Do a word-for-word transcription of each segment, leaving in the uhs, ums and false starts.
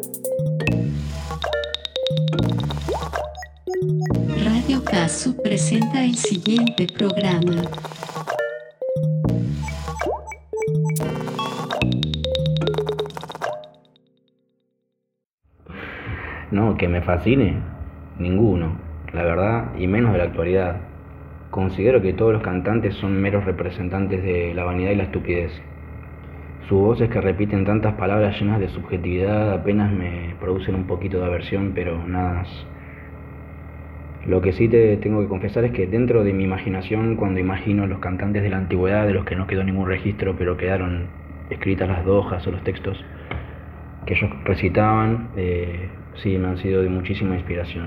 Radio Casu presenta el siguiente programa. No, que me fascine, ninguno, la verdad, y menos de la actualidad. Considero que todos los cantantes son meros representantes de la vanidad y la estupidez. Sus voces que repiten tantas palabras llenas de subjetividad apenas me producen un poquito de aversión, pero nada más. Lo que sí te tengo que confesar es que dentro de mi imaginación, cuando imagino los cantantes de la antigüedad, de los que no quedó ningún registro, pero quedaron escritas las hojas o los textos que ellos recitaban, eh, sí, me han sido de muchísima inspiración.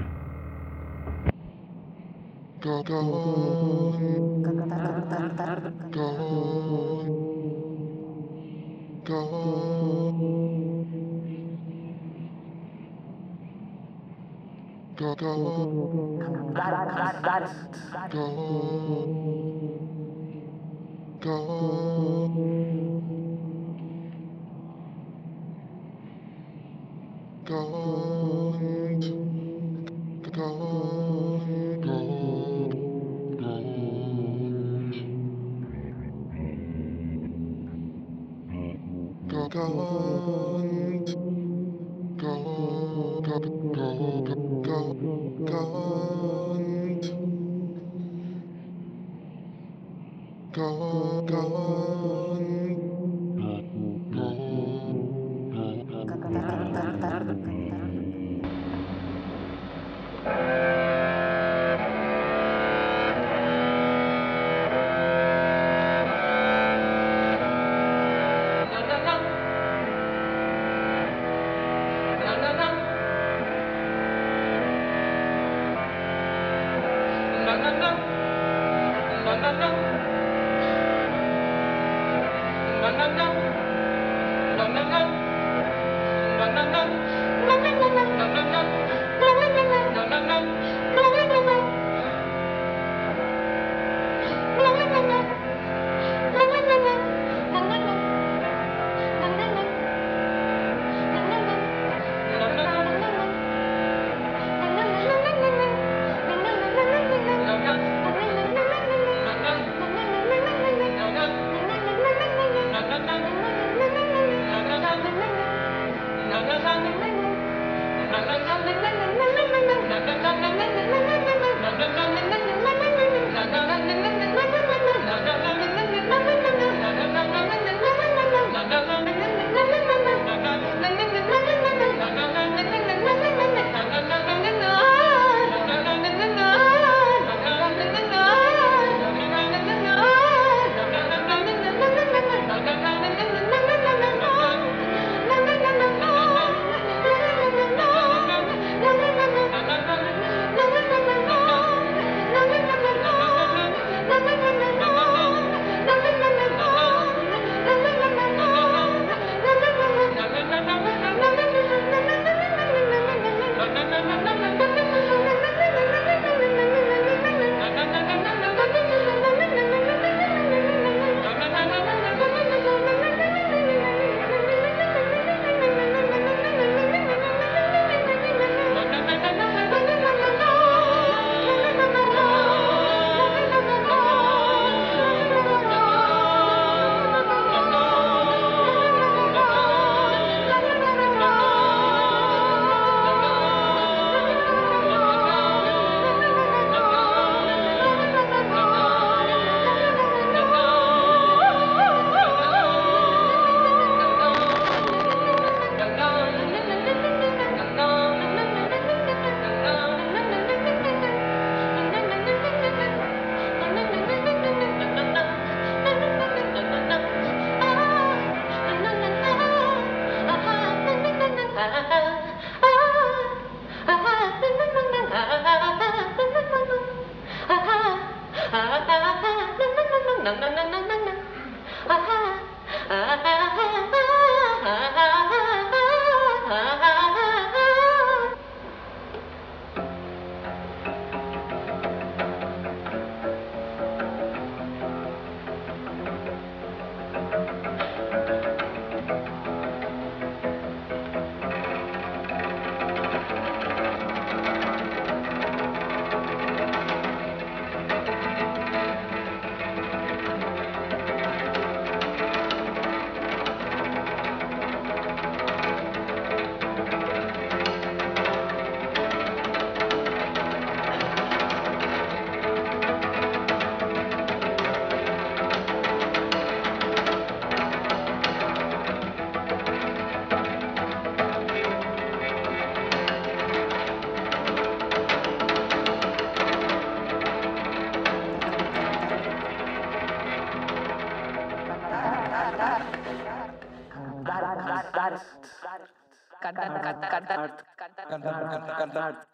Cantar, cantar, cantar, cantar,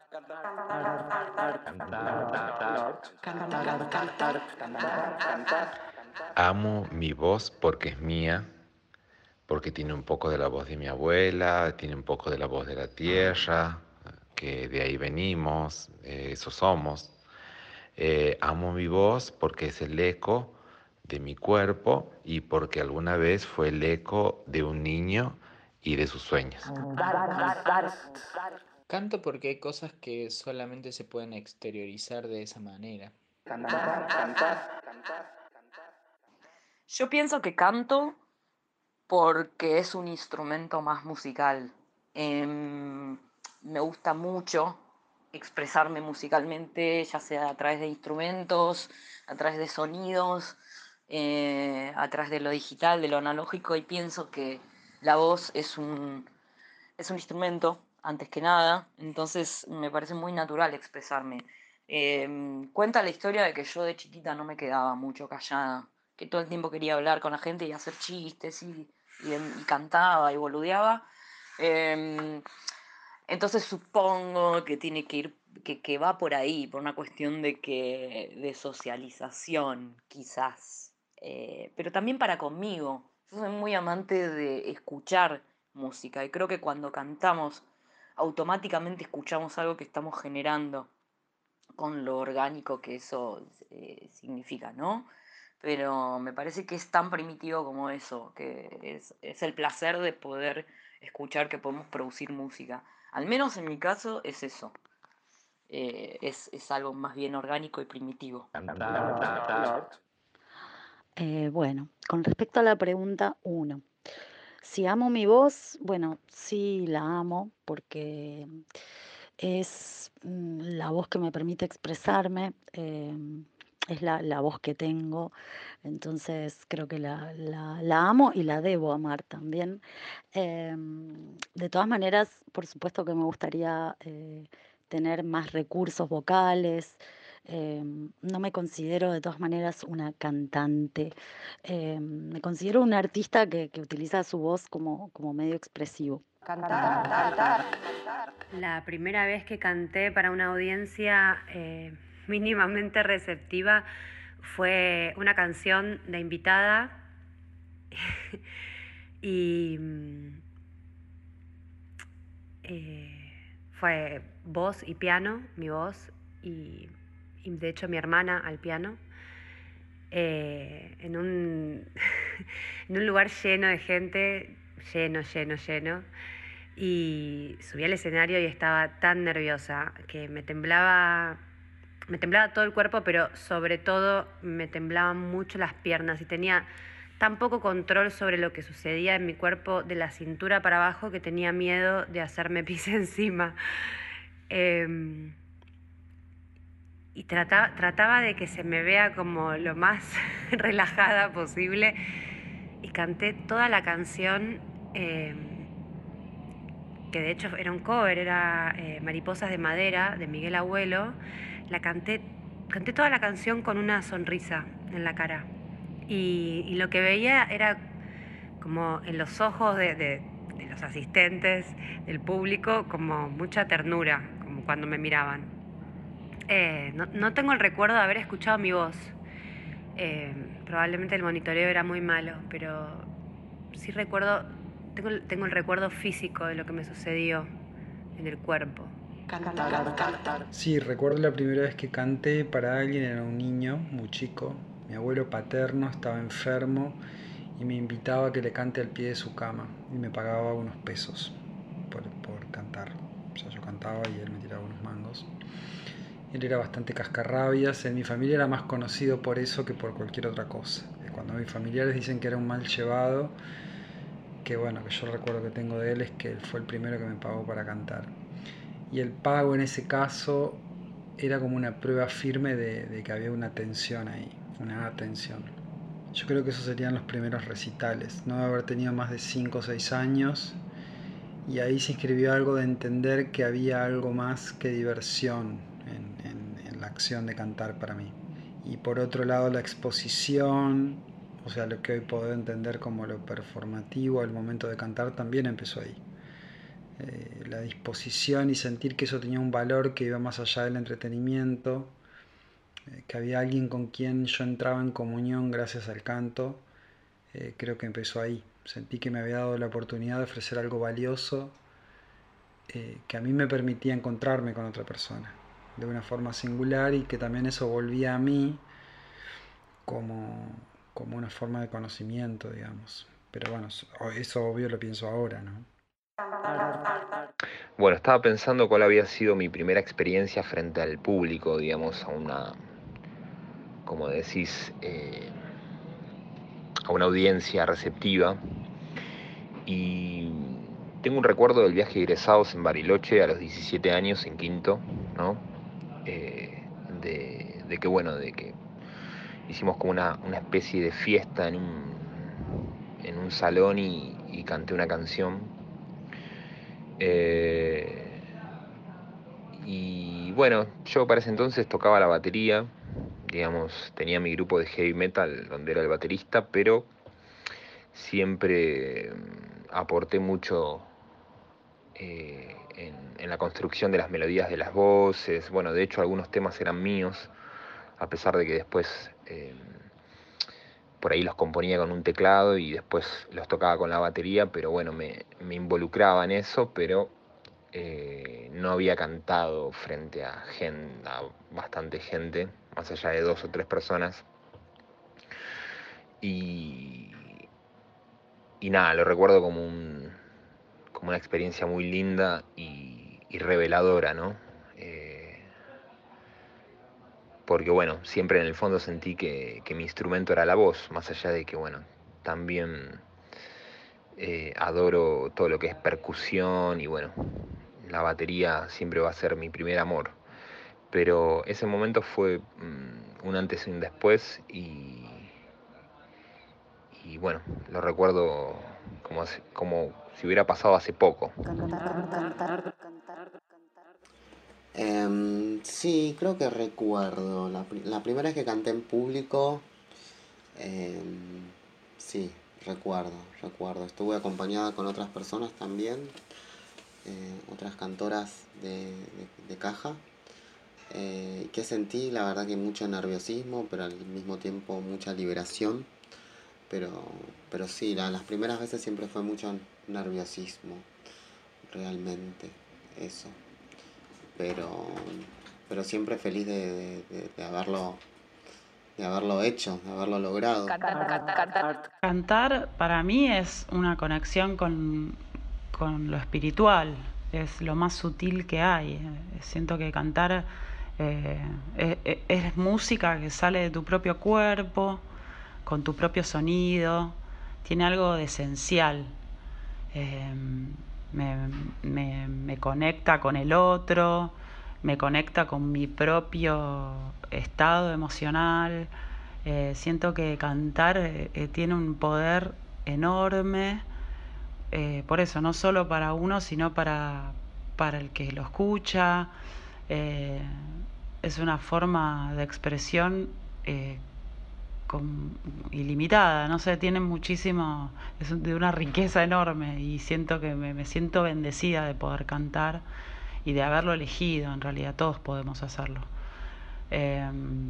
Amo mi voz porque es mía, porque tiene un poco de la voz de mi abuela, tiene un poco de la voz de la tierra, que de ahí venimos, eh, eso somos. Eh, amo mi voz porque es el eco de mi cuerpo y porque alguna vez fue el eco de un niño y de sus sueños. Canto porque hay cosas que solamente se pueden exteriorizar de esa manera. Yo pienso que canto porque es un instrumento más musical. Em, me gusta mucho expresarme musicalmente, ya sea a través de instrumentos, a través de sonidos, eh, a través de lo digital, de lo analógico, y pienso que la voz es un, es un instrumento, antes que nada, entonces me parece muy natural expresarme. Em, cuenta la historia de que yo de chiquita no me quedaba mucho callada, que todo el tiempo quería hablar con la gente y hacer chistes y, y, y cantaba y boludeaba. Em, entonces supongo que tiene que ir, que, que va por ahí, por una cuestión de que, de socialización, quizás. Eh, pero también para conmigo. Yo soy muy amante de escuchar música y creo que cuando cantamos automáticamente escuchamos algo que estamos generando con lo orgánico que eso eh, significa, ¿no? Pero me parece que es tan primitivo como eso, que es, es el placer de poder escuchar que podemos producir música. Al menos en mi caso es eso. Eh, es, es algo más bien orgánico y primitivo. Eh, bueno, con respecto a la pregunta uno, si amo mi voz, bueno, sí la amo porque es mm, la voz que me permite expresarme, eh, es la, la voz que tengo, entonces creo que la, la- la amo y la debo amar también. Em, de todas maneras, por supuesto que me gustaría eh, tener más recursos vocales. Em, no me considero de todas maneras una cantante. Em, me considero una artista que, que utiliza su voz como, como medio expresivo. La primera vez que canté para una audiencia eh, mínimamente receptiva fue una canción de Invitada y mm, eh, fue voz y piano, mi voz y, y de hecho mi hermana al piano, eh, en un, en un lugar lleno de gente, lleno, lleno, lleno. Y subí al escenario y estaba tan nerviosa que me temblaba, me temblaba todo el cuerpo, pero sobre todo me temblaban mucho las piernas y tenía tan poco control sobre lo que sucedía en mi cuerpo de la cintura para abajo que tenía miedo de hacerme pis encima. Eh, y trataba, trataba de que se me vea como lo más relajada posible y canté toda la canción. Eh, que de hecho era un cover, era eh, Mariposas de Madera, de Miguel Abuelo. La canté, canté toda la canción con una sonrisa en la cara. Y, y lo que veía era como en los ojos de, de, de los asistentes, del público, como mucha ternura, como cuando me miraban. Eh, no, no tengo el recuerdo de haber escuchado mi voz. Eh, probablemente el monitoreo era muy malo, pero sí recuerdo... Tengo, tengo el recuerdo físico de lo que me sucedió en el cuerpo. Sí, recuerdo la primera vez que canté para alguien, era un niño muy chico. Mi abuelo paterno estaba enfermo y me invitaba a que le cante al pie de su cama y me pagaba unos pesos por, por cantar. O sea, yo cantaba y él me tiraba unos mangos. Él era bastante cascarrabias. En mi familia era más conocido por eso que por cualquier otra cosa. Cuando mis familiares dicen que era un mal llevado, que bueno, que yo recuerdo que tengo de él es que él fue el primero que me pagó para cantar. Y el pago en ese caso era como una prueba firme de, de que había una atención ahí, una atención. Yo creo que esos serían los primeros recitales. No haber tenido más de cinco o seis años, y ahí se inscribió algo de entender que había algo más que diversión en, en, en la acción de cantar para mí. Y por otro lado la exposición, o sea, lo que hoy puedo entender como lo performativo al momento de cantar, también empezó ahí. eh, la disposición y sentir que eso tenía un valor que iba más allá del entretenimiento, eh, que había alguien con quien yo entraba en comunión gracias al canto, eh, creo que empezó ahí. Sentí que me había dado la oportunidad de ofrecer algo valioso, eh, que a mí me permitía encontrarme con otra persona de una forma singular, y que también eso volvía a mí como, como una forma de conocimiento, digamos. Pero bueno, eso obvio lo pienso ahora, ¿no? Bueno, estaba pensando cuál había sido mi primera experiencia frente al público, digamos, a una, como decís, eh, a una audiencia receptiva. Y tengo un recuerdo del viaje de egresados en Bariloche a los diecisiete años, en quinto, ¿no? Eh, de, de que, bueno, de que hicimos como una, una especie de fiesta en un, en un salón y, y canté una canción. Eh, y bueno, yo para ese entonces tocaba la batería, digamos, tenía mi grupo de heavy metal donde era el baterista, pero siempre aporté mucho eh, en, en la construcción de las melodías de las voces. Bueno, de hecho algunos temas eran míos, a pesar de que después eh, por ahí los componía con un teclado y después los tocaba con la batería, pero bueno, me, me involucraba en eso, pero eh, no había cantado frente a, gente, a bastante gente, más allá de dos o tres personas. Y, y nada, lo recuerdo como, un, como una experiencia muy linda y, y reveladora, ¿no? Eh, porque bueno, siempre en el fondo sentí que, que mi instrumento era la voz, más allá de que bueno, también eh, adoro todo lo que es percusión y bueno, la batería siempre va a ser mi primer amor. Pero ese momento fue um, un antes y un después y, y bueno, lo recuerdo como, como si hubiera pasado hace poco. Eh, sí, creo que recuerdo. La, la primera vez que canté en público, eh, sí, recuerdo, recuerdo. Estuve acompañada con otras personas también, eh, otras cantoras de, de, de caja. Eh, que sentí, la verdad que mucho nerviosismo, pero al mismo tiempo mucha liberación. Pero, pero sí, la, las primeras veces siempre fue mucho nerviosismo, realmente, eso. Pero, pero siempre feliz de, de, de, de haberlo de haberlo hecho, de haberlo logrado. Cantar, cantar, cantar para mí es una conexión con, con lo espiritual, es lo más sutil que hay. Siento que cantar eh, es, es música que sale de tu propio cuerpo, con tu propio sonido, tiene algo de esencial. Eh, me, me, me conecta con el otro, me conecta con mi propio estado emocional. Eh, siento que cantar eh, tiene un poder enorme, eh, por eso, no solo para uno, sino para, para el que lo escucha. Eh, es una forma de expresión eh, con, ilimitada, no sé, tiene muchísimo, es de una riqueza enorme y siento que me, me siento bendecida de poder cantar y de haberlo elegido. En realidad todos podemos hacerlo. Eh,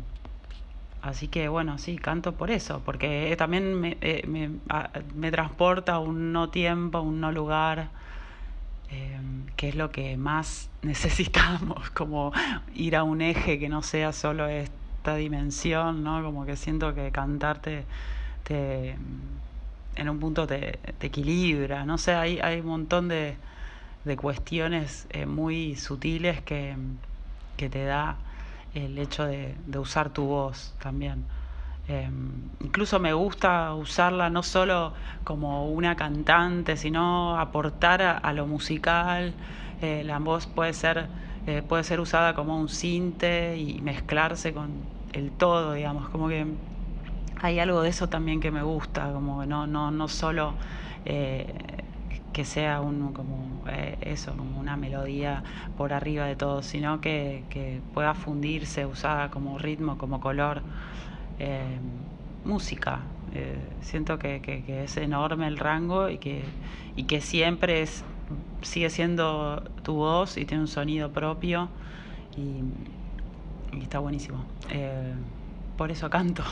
así que bueno, sí, canto por eso, porque también me, eh, me, a, me transporta a un no tiempo, a un no lugar, eh, que es lo que más necesitamos, como ir a un eje que no sea solo esta dimensión, ¿no? Como que siento que cantarte te, en un punto te, te equilibra, no sé, hay, hay un montón de de cuestiones eh, muy sutiles que, que te da el hecho de, de usar tu voz también. Eh, incluso me gusta usarla no solo como una cantante, sino aportar a, a lo musical. Eh, la voz puede ser, eh, puede ser usada como un sinte y mezclarse con el todo, digamos, como que hay algo de eso también que me gusta, como no, no, no solo eh, que sea un, como eh, eso, como una melodía por arriba de todo, sino que, que pueda fundirse, usada como ritmo, como color, eh, música. Eh, siento que, que, que es enorme el rango y que, y que siempre es sigue siendo tu voz y tiene un sonido propio y, y está buenísimo. Eh, por eso canto.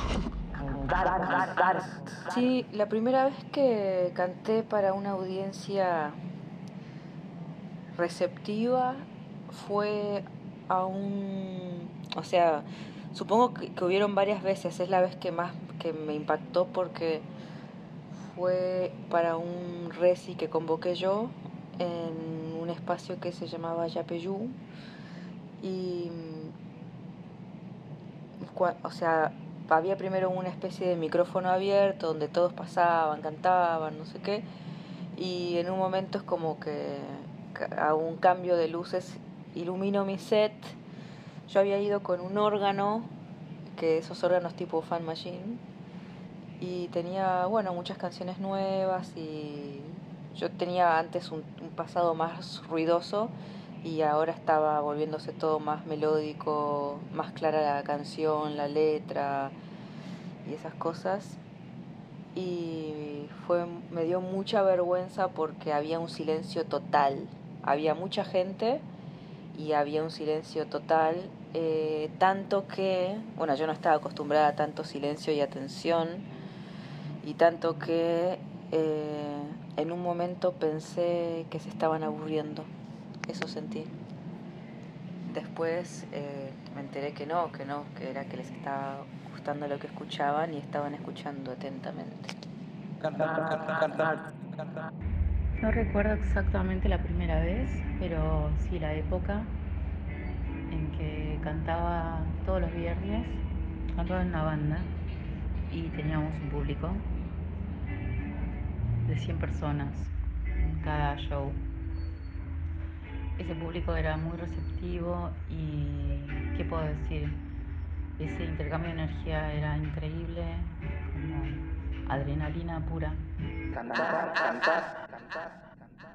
Sí, la primera vez que canté para una audiencia receptiva fue a un... O sea, supongo que, que hubieron varias veces, es la vez que más que me impactó porque fue para un reci que convoqué yo en un espacio que se llamaba Yapeyú y, o sea, había primero una especie de micrófono abierto donde todos pasaban, cantaban, no sé qué, y en un momento es como que a un cambio de luces iluminó mi set. Yo había ido con un órgano, que esos órganos tipo Fan Machine, y tenía, bueno, muchas canciones nuevas y yo tenía antes un, un pasado más ruidoso y ahora estaba volviéndose todo más melódico, más clara la canción, la letra y esas cosas. Y fue, me dio mucha vergüenza porque había un silencio total. Había mucha gente y había un silencio total, eh, tanto que, bueno, yo no estaba acostumbrada a tanto silencio y atención, y tanto que eh, en un momento pensé que se estaban aburriendo. Eso sentí. Después eh, me enteré que no, que no, que era que les estaba gustando lo que escuchaban y estaban escuchando atentamente. No recuerdo exactamente la primera vez, pero sí la época en que cantaba todos los viernes, cantaba en una banda y teníamos un público de cien personas cada show. Ese público era muy receptivo y, ¿qué puedo decir? Ese intercambio de energía era increíble, como adrenalina pura. Cantar, cantar, cantar.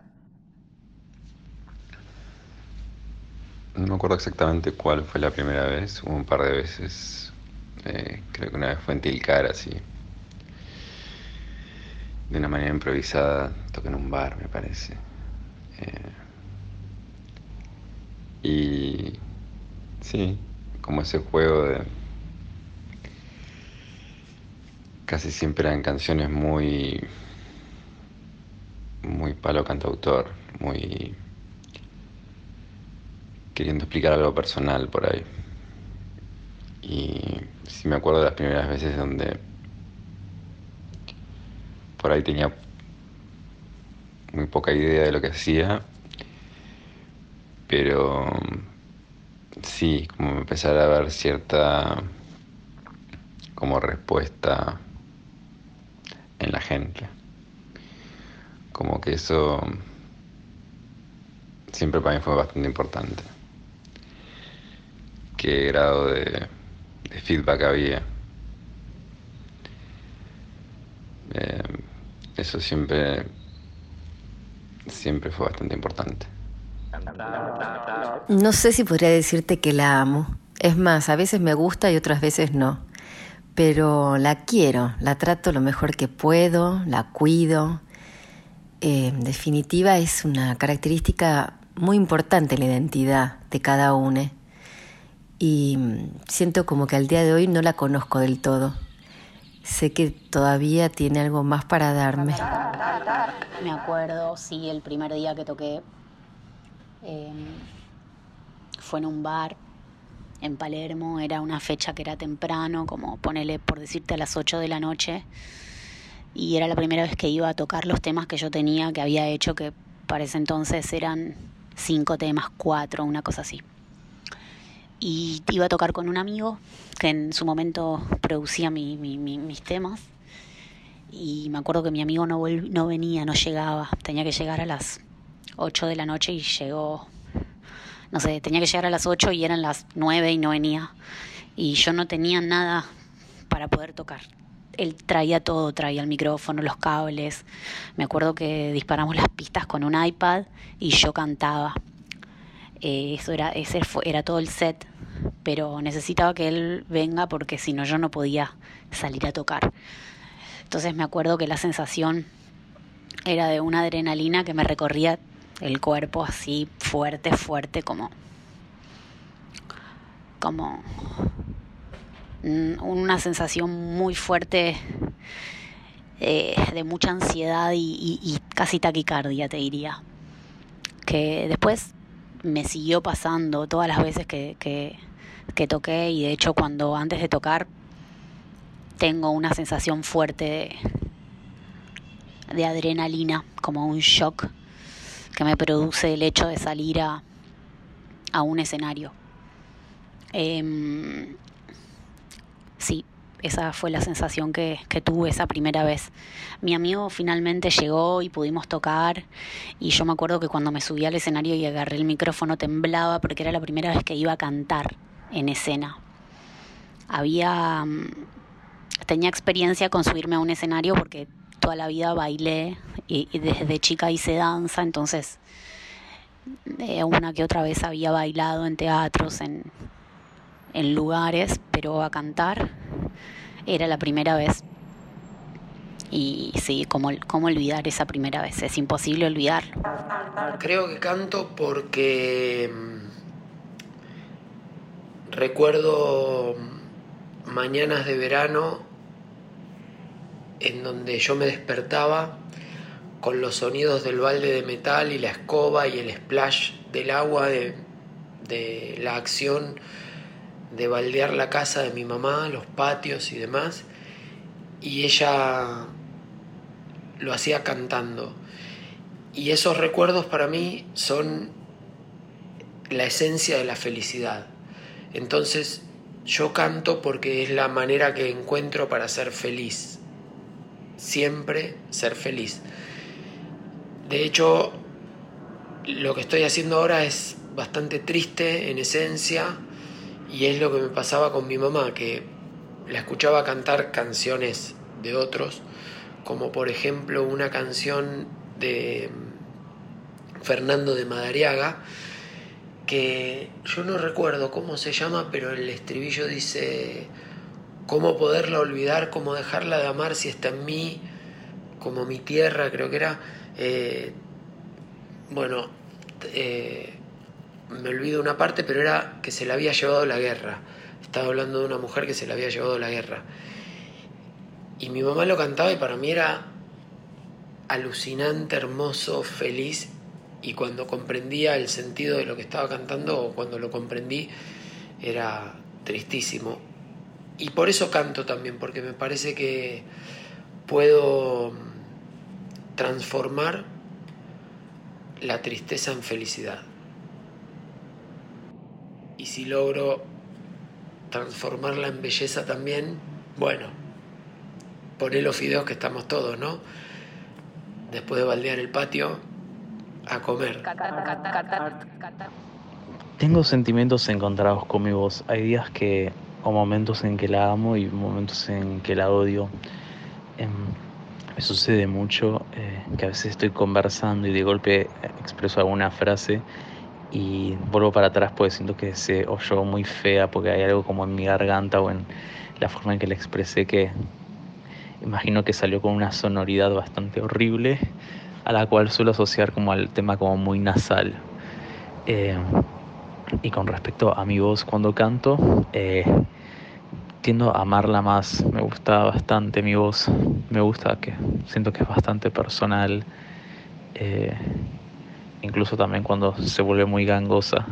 No me acuerdo exactamente cuál fue la primera vez, hubo un par de veces, eh, creo que una vez fue en Tilcara, así, de una manera improvisada, toqué en un bar, me parece. Eh, y sí, como ese juego de... Casi siempre eran canciones muy... muy palo cantautor, muy... queriendo explicar algo personal por ahí. Y sí me acuerdo de las primeras veces donde por ahí tenía muy poca idea de lo que hacía, pero sí, como empezar a ver cierta como respuesta en la gente. Como que eso siempre para mí fue bastante importante. Qué grado de, de feedback había. Eh, eso siempre, siempre fue bastante importante. No sé si podría decirte que la amo. Es más, a veces me gusta y otras veces no. Pero la quiero, la trato lo mejor que puedo, la cuido. Eh, en definitiva, es una característica muy importante en la identidad de cada uno. Y siento como que al día de hoy no la conozco del todo. Sé que todavía tiene algo más para darme. Me acuerdo, sí, el primer día que toqué eh, fue en un bar en Palermo. Era una fecha que era temprano, como ponele por decirte a las ocho de la noche. Y era la primera vez que iba a tocar los temas que yo tenía, que había hecho, que para ese entonces eran cinco temas, cuatro, una cosa así. Y iba a tocar con un amigo que en su momento producía mi, mi, mi, mis temas. Y me acuerdo que mi amigo no, vol- no venía, no llegaba. Tenía que llegar a las ocho de la noche y llegó, no sé, tenía que llegar a las ocho y eran las nueve y no venía. Y yo no tenía nada para poder tocar. Él traía todo, traía el micrófono, los cables. Me acuerdo que disparamos las pistas con un iPad y yo cantaba. Eh, eso era, ese fue, era todo el set, pero necesitaba que él venga porque si no yo no podía salir a tocar. Entonces me acuerdo que la sensación era de una adrenalina que me recorría el cuerpo así fuerte, fuerte, como, como una sensación muy fuerte eh, de mucha ansiedad y, y, y casi taquicardia, te diría. Que después me siguió pasando todas las veces que, que, que toqué, y de hecho cuando antes de tocar tengo una sensación fuerte de, de adrenalina, como un shock que me produce el hecho de salir a, a un escenario. Eh, sí, esa fue la sensación que, que tuve esa primera vez. Mi amigo finalmente llegó y pudimos tocar, y yo me acuerdo que cuando me subí al escenario y agarré el micrófono temblaba porque era la primera vez que iba a cantar en escena. Había... Tenía experiencia con subirme a un escenario porque toda la vida bailé y, y desde chica hice danza, entonces eh, una que otra vez había bailado en teatros, en, en lugares, pero a cantar era la primera vez. Y sí, ¿cómo, cómo olvidar esa primera vez? Es imposible olvidarlo. Creo que canto porque recuerdo mañanas de verano en donde yo me despertaba con los sonidos del balde de metal y la escoba y el splash del agua de, de la acción de baldear la casa de mi mamá, los patios y demás, y ella lo hacía cantando. Y esos recuerdos para mí son la esencia de la felicidad. Entonces yo canto porque es la manera que encuentro para ser feliz. Siempre ser feliz. De hecho, lo que estoy haciendo ahora es bastante triste en esencia, y es lo que me pasaba con mi mamá, que la escuchaba cantar canciones de otros, como por ejemplo una canción de Fernando de Madariaga, que yo no recuerdo cómo se llama, pero el estribillo dice: ¿cómo poderla olvidar? ¿Cómo dejarla de amar si está en mí? Como mi tierra, creo que era. Eh, bueno, eh, me olvido una parte, pero era que se la había llevado la guerra. Estaba hablando de una mujer que se la había llevado la guerra. Y mi mamá lo cantaba y para mí era alucinante, hermoso, feliz. Y cuando comprendía el sentido de lo que estaba cantando, o cuando lo comprendí, era tristísimo. Y por eso canto también, porque me parece que puedo transformar la tristeza en felicidad. Y si logro transformarla en belleza también, bueno, poné los fideos que estamos todos, ¿no? Después de baldear el patio, a comer. Tengo sentimientos encontrados con mi voz. Hay días que, o momentos en que la amo y momentos en que la odio. Eh, me sucede mucho eh, que a veces estoy conversando y de golpe expreso alguna frase y vuelvo para atrás porque siento que se oyó muy fea, porque hay algo como en mi garganta o en la forma en que la expresé que imagino que salió con una sonoridad bastante horrible, a la cual suelo asociar como al tema como muy nasal. Eh, y con respecto a mi voz cuando canto, eh, tiendo a amarla más. Me gusta bastante mi voz, me gusta, que siento que es bastante personal, eh, incluso también cuando se vuelve muy gangosa.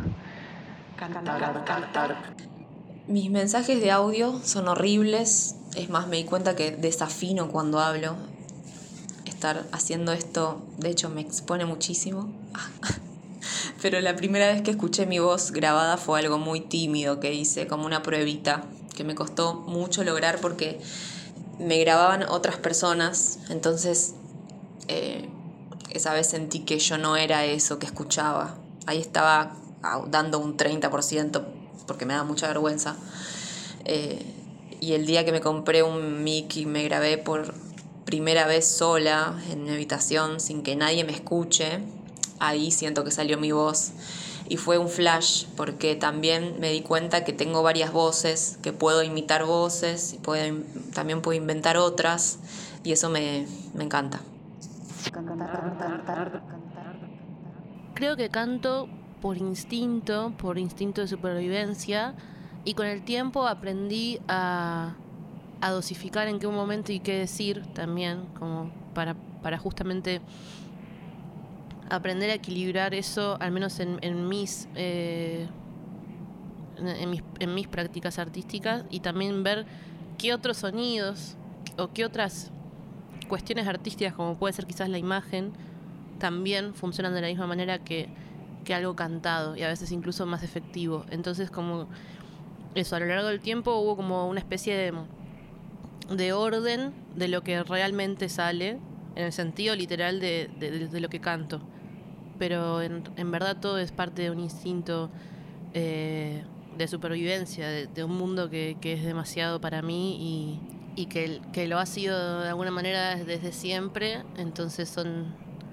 Mis mensajes de audio son horribles, es más, me di cuenta que desafino cuando hablo. Estar haciendo esto, de hecho, me expone muchísimo. Pero la primera vez que escuché mi voz grabada fue algo muy tímido que hice, como una pruebita, que me costó mucho lograr porque me grababan otras personas. Entonces, eh, esa vez sentí que yo no era eso que escuchaba. Ahí estaba dando un treinta por ciento porque me da mucha vergüenza. Eh, y el día que me compré un mic y me grabé por primera vez sola en mi habitación sin que nadie me escuche, ahí siento que salió mi voz. Y fue un flash porque también me di cuenta que tengo varias voces, que puedo imitar voces y puedo, también puedo inventar otras, y eso me, me encanta. creo que canto por instinto, por instinto de supervivencia, y con el tiempo aprendí a, a dosificar en qué momento y qué decir también, como para, para justamente aprender a equilibrar eso, al menos en, en mis eh, en, en mis en mis prácticas artísticas, y también ver qué otros sonidos o qué otras cuestiones artísticas, como puede ser quizás la imagen, también funcionan de la misma manera que, que algo cantado, y a veces incluso más efectivo. Entonces, como eso, a lo largo del tiempo hubo como una especie de, de orden de lo que realmente sale, en el sentido literal de, de, de lo que canto. Pero en, en verdad todo es parte de un instinto eh, de supervivencia, de, de un mundo que, que es demasiado para mí y, y que, que lo ha sido de alguna manera desde siempre. Entonces son,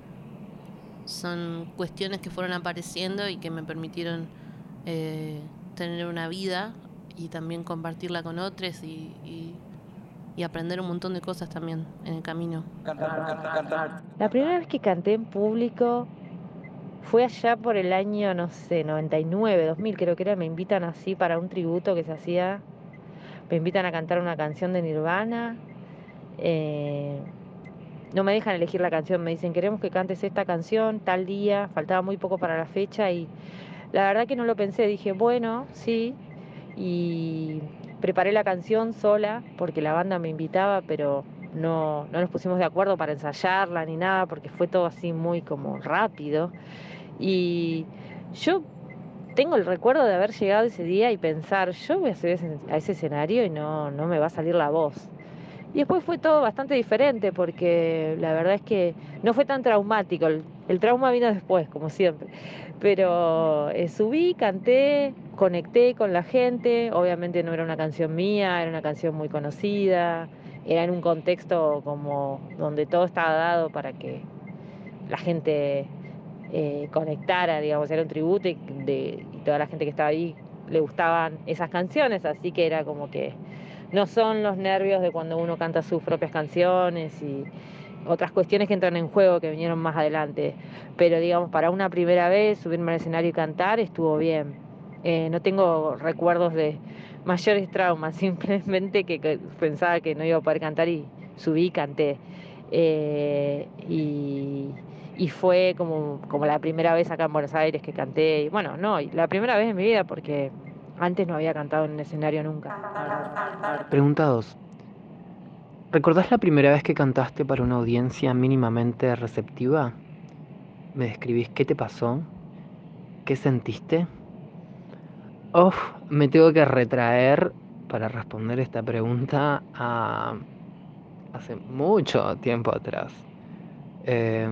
son cuestiones que fueron apareciendo y que me permitieron eh, tener una vida y también compartirla con otros y, y, y aprender un montón de cosas también en el camino. La primera vez que canté en público fue allá por el año, no sé, noventa y nueve, dos mil creo que era. Me invitan así para un tributo que se hacía. Me invitan a cantar una canción de Nirvana. Eh, no me dejan elegir la canción, me dicen, queremos que cantes esta canción tal día. Faltaba muy poco para la fecha y la verdad que no lo pensé. Dije, bueno, sí. Y preparé la canción sola porque la banda me invitaba, pero no, no nos pusimos de acuerdo para ensayarla ni nada porque fue todo así muy como rápido. Y yo tengo el recuerdo de haber llegado ese día y pensar, yo voy a subir a ese escenario y no, no me va a salir la voz. Y después fue todo bastante diferente porque la verdad es que no fue tan traumático. El, el trauma vino después, como siempre. Pero eh, subí, canté, conecté con la gente. Obviamente no era una canción mía, era una canción muy conocida. Era en un contexto como donde todo estaba dado para que la gente eh, conectara, digamos, era un tributo y, de, y toda la gente que estaba ahí le gustaban esas canciones, así que era como que no son los nervios de cuando uno canta sus propias canciones y otras cuestiones que entran en juego que vinieron más adelante, pero digamos, para una primera vez subirme al escenario y cantar estuvo bien. Eh, no tengo recuerdos de mayores traumas, simplemente que, que pensaba que no iba a poder cantar y subí y canté. Eh, y, y fue como, como la primera vez acá en Buenos Aires que canté, y bueno, no, la primera vez en mi vida porque antes no había cantado en un escenario nunca. Pregunta dos. ¿Recordás la primera vez que cantaste para una audiencia mínimamente receptiva? ¿Me describís qué te pasó? ¿Qué sentiste? Uf, me tengo que retraer para responder esta pregunta a hace mucho tiempo atrás. Eh,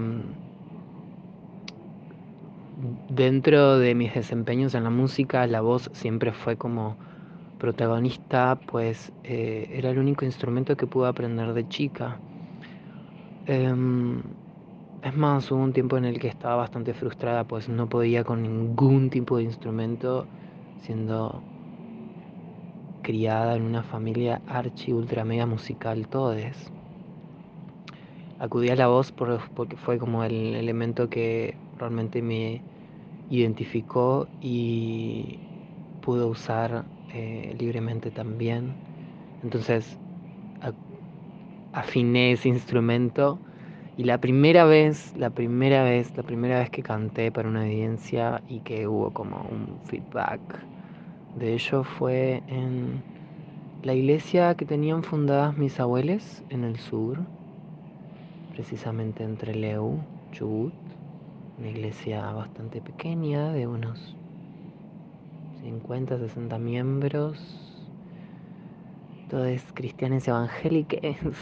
dentro de mis desempeños en la música, la voz siempre fue como protagonista, pues eh, era el único instrumento que pude aprender de chica. Eh, es más, hubo un tiempo en el que estaba bastante frustrada, pues no podía con ningún tipo de instrumento, siendo criada en una familia archi ultra mega musical todes. Acudí a la voz por, porque fue como el elemento que realmente me identificó y pude usar eh, libremente también. Entonces a, afiné ese instrumento y la primera vez, la primera vez, la primera vez que canté para una audiencia y que hubo como un feedback de ello fue en la iglesia que tenían fundadas mis abuelos en el sur, precisamente en Trelew, Chubut, una iglesia bastante pequeña de unos cincuenta, sesenta miembros, todos cristianos evangélicos.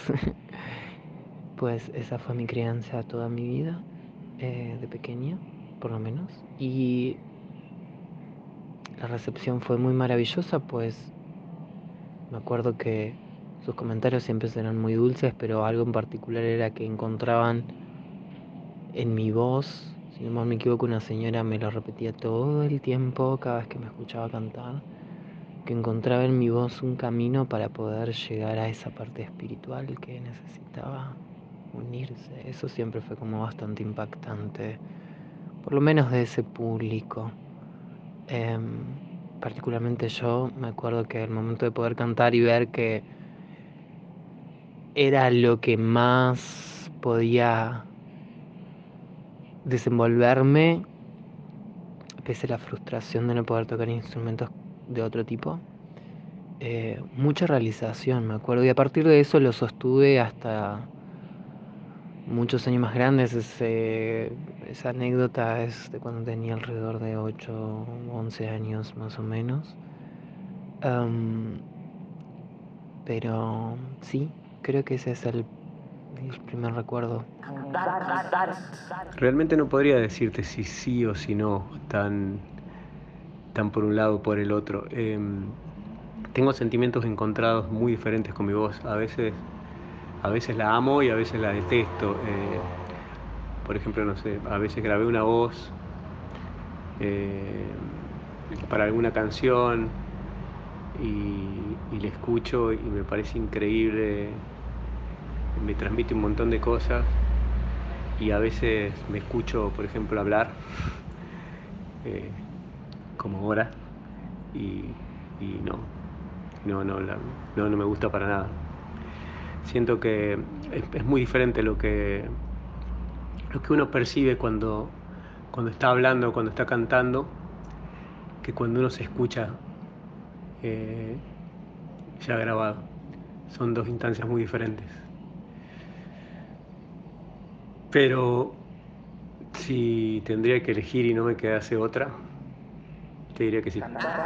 Pues esa fue mi crianza toda mi vida, eh, de pequeña, por lo menos. Y la recepción fue muy maravillosa, pues me acuerdo que sus comentarios siempre eran muy dulces, pero algo en particular era que encontraban en mi voz, si no me equivoco, una señora me lo repetía todo el tiempo cada vez que me escuchaba cantar, que encontraba en mi voz un camino para poder llegar a esa parte espiritual que necesitaba unirse. Eso siempre fue como bastante impactante, por lo menos de ese público. Eh, particularmente yo me acuerdo que al momento de poder cantar y ver que era lo que más podía desenvolverme, pese a la frustración de no poder tocar instrumentos de otro tipo, eh, mucha realización, me acuerdo, y a partir de eso lo sostuve hasta muchos años más grandes. Ese, esa anécdota es de cuando tenía alrededor de ocho o once años más o menos. Um, pero sí, creo que ese es el, el primer recuerdo. Realmente no podría decirte si sí o si no, tan, tan por un lado o por el otro. Eh, tengo sentimientos encontrados muy diferentes con mi voz. A veces, a veces la amo y a veces la detesto. Eh, por ejemplo, no sé, a veces grabé una voz eh, para alguna canción y, y la escucho y me parece increíble, me transmite un montón de cosas. Y a veces me escucho, por ejemplo, hablar, eh, como ahora, y, y no, no, no, la, no, no me gusta para nada. Siento que es, es muy diferente lo que, lo que uno percibe cuando, cuando está hablando, cuando está cantando, que cuando uno se escucha eh, ya grabado. Son dos instancias muy diferentes. Pero si tendría que elegir y no me quedase otra, te diría que sí.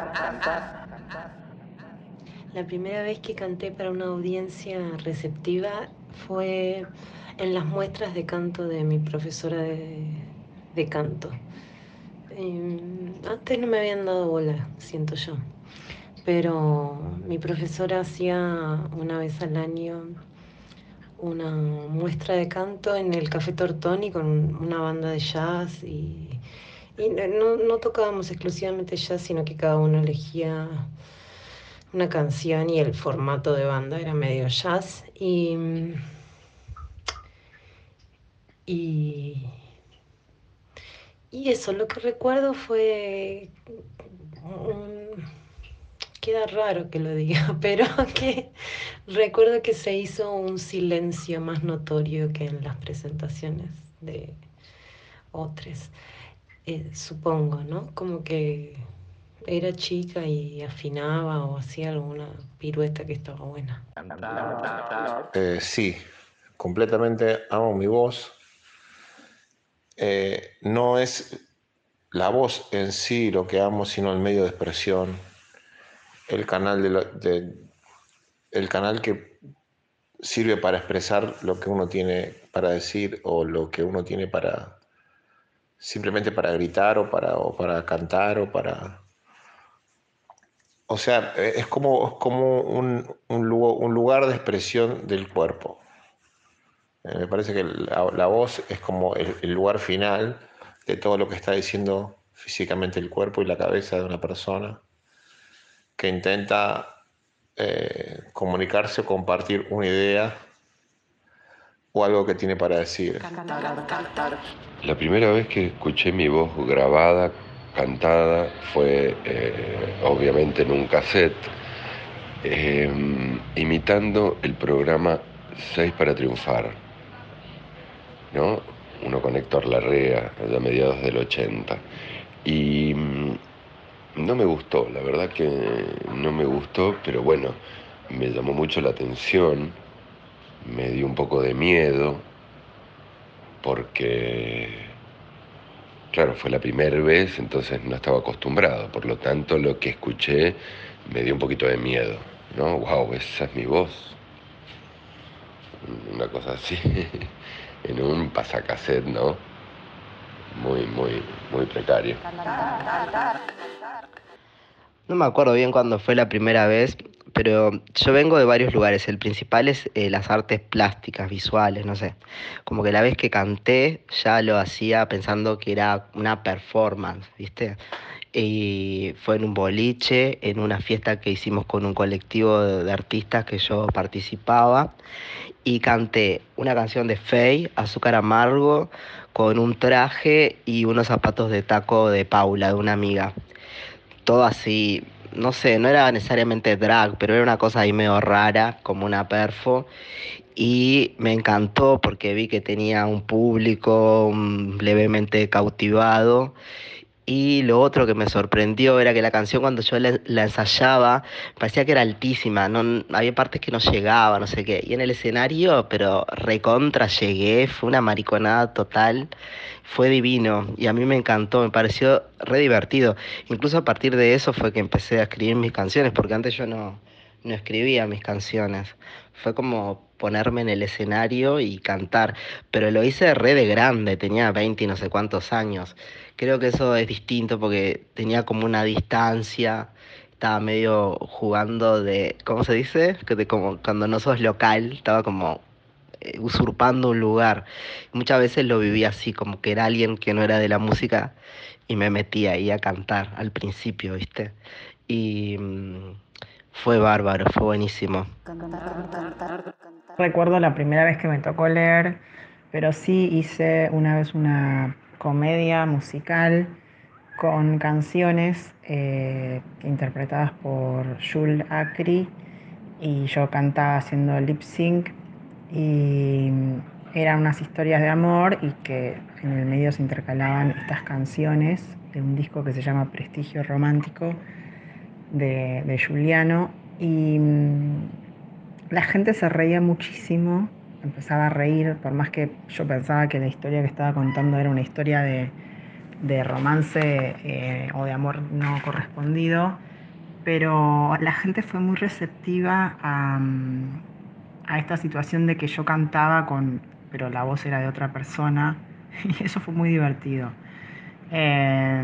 La primera vez que canté para una audiencia receptiva fue en las muestras de canto de mi profesora de, de canto. Eh, antes no me habían dado bola, siento yo, pero mi profesora hacía una vez al año una muestra de canto en el Café Tortoni con una banda de jazz y, y no, no tocábamos exclusivamente jazz, sino que cada uno elegía una canción y el formato de banda era medio jazz y, y, y eso, lo que recuerdo fue un, queda raro que lo diga, pero que recuerdo que se hizo un silencio más notorio que en las presentaciones de otros, eh, supongo, ¿no? Como que era chica y afinaba o hacía alguna pirueta que estaba buena. Eh, sí, completamente amo mi voz. Eh, no es la voz en sí lo que amo, sino el medio de expresión, el canal, de, lo, de el canal que sirve para expresar lo que uno tiene para decir o lo que uno tiene para simplemente para gritar o para, o para cantar o para... O sea, es como, es como un, un, lugar, un lugar de expresión del cuerpo. Eh, me parece que la, la voz es como el, el lugar final de todo lo que está diciendo físicamente el cuerpo y la cabeza de una persona que intenta eh, comunicarse o compartir una idea o algo que tiene para decir. La primera vez que escuché mi voz grabada, cantada, fue eh, obviamente en un cassette, eh, imitando el programa seis para triunfar, ¿no? Uno con Héctor Larrea, allá a mediados del ochenta. Y mm, no me gustó, la verdad que no me gustó, pero bueno, me llamó mucho la atención, me dio un poco de miedo, porque, claro, fue la primera vez, entonces no estaba acostumbrado, por lo tanto lo que escuché me dio un poquito de miedo, ¿no? Wow, esa es mi voz, una cosa así, en un pasacassette, ¿no? Muy, muy, muy precario. No me acuerdo bien cuándo fue la primera vez, pero yo vengo de varios lugares. El principal es eh, las artes plásticas, visuales, no sé. Como que la vez que canté ya lo hacía pensando que era una performance, ¿viste? Y fue en un boliche, en una fiesta que hicimos con un colectivo de, de artistas que yo participaba. Y canté una canción de Faye, Azúcar Amargo, con un traje y unos zapatos de taco de Paula, de una amiga. Todo así, no sé, no era necesariamente drag, pero era una cosa ahí medio rara, como una perfo. Y me encantó porque vi que tenía un público mm, levemente cautivado. Y lo otro que me sorprendió era que la canción cuando yo la, la ensayaba parecía que era altísima, no, había partes que no llegaba, no sé qué. Y en el escenario, pero recontra llegué, fue una mariconada total, fue divino y a mí me encantó, me pareció re divertido. Incluso a partir de eso fue que empecé a escribir mis canciones, porque antes yo no, no escribía mis canciones. Fue como ponerme en el escenario y cantar, pero lo hice re de grande, tenía veinte y no sé cuántos años. Creo que eso es distinto porque tenía como una distancia, estaba medio jugando de, ¿cómo se dice? Que de como cuando no sos local, estaba como eh, usurpando un lugar. Muchas veces lo viví así, como que era alguien que no era de la música y me metí ahí a cantar al principio, ¿viste? Y mm, fue bárbaro, fue buenísimo. Recuerdo la primera vez que me tocó leer, pero sí hice una vez una comedia musical con canciones eh, interpretadas por Jul Acri y yo cantaba haciendo lip sync y eran unas historias de amor y que en el medio se intercalaban estas canciones de un disco que se llama Prestigio Romántico de, de Giuliano y mm, la gente se reía muchísimo, empezaba a reír, por más que yo pensaba que la historia que estaba contando era una historia de, de romance eh, o de amor no correspondido, pero la gente fue muy receptiva a, a esta situación de que yo cantaba con, pero la voz era de otra persona y eso fue muy divertido. Eh,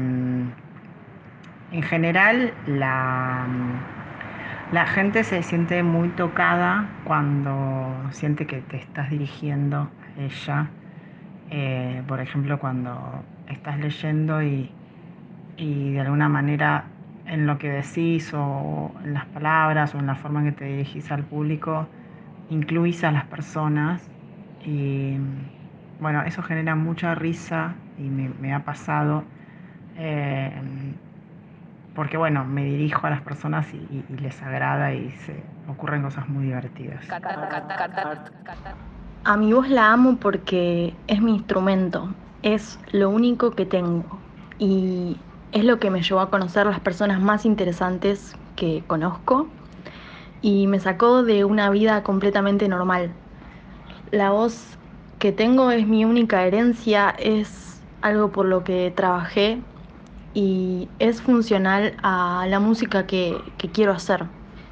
en general, la La gente se siente muy tocada cuando siente que te estás dirigiendo ella. Eh, por ejemplo, cuando estás leyendo y, y de alguna manera en lo que decís o en las palabras o en la forma en que te dirigís al público, incluís a las personas y bueno, eso genera mucha risa y me, me ha pasado. Eh, porque bueno, me dirijo a las personas y, y- y les agrada y se ocurren cosas muy divertidas. A mi voz la amo porque es mi instrumento, es lo único que tengo y es lo que me llevó a conocer las personas más interesantes que conozco y me sacó de una vida completamente normal. La voz que tengo es mi única herencia, es algo por lo que trabajé y es funcional a la música que, que quiero hacer.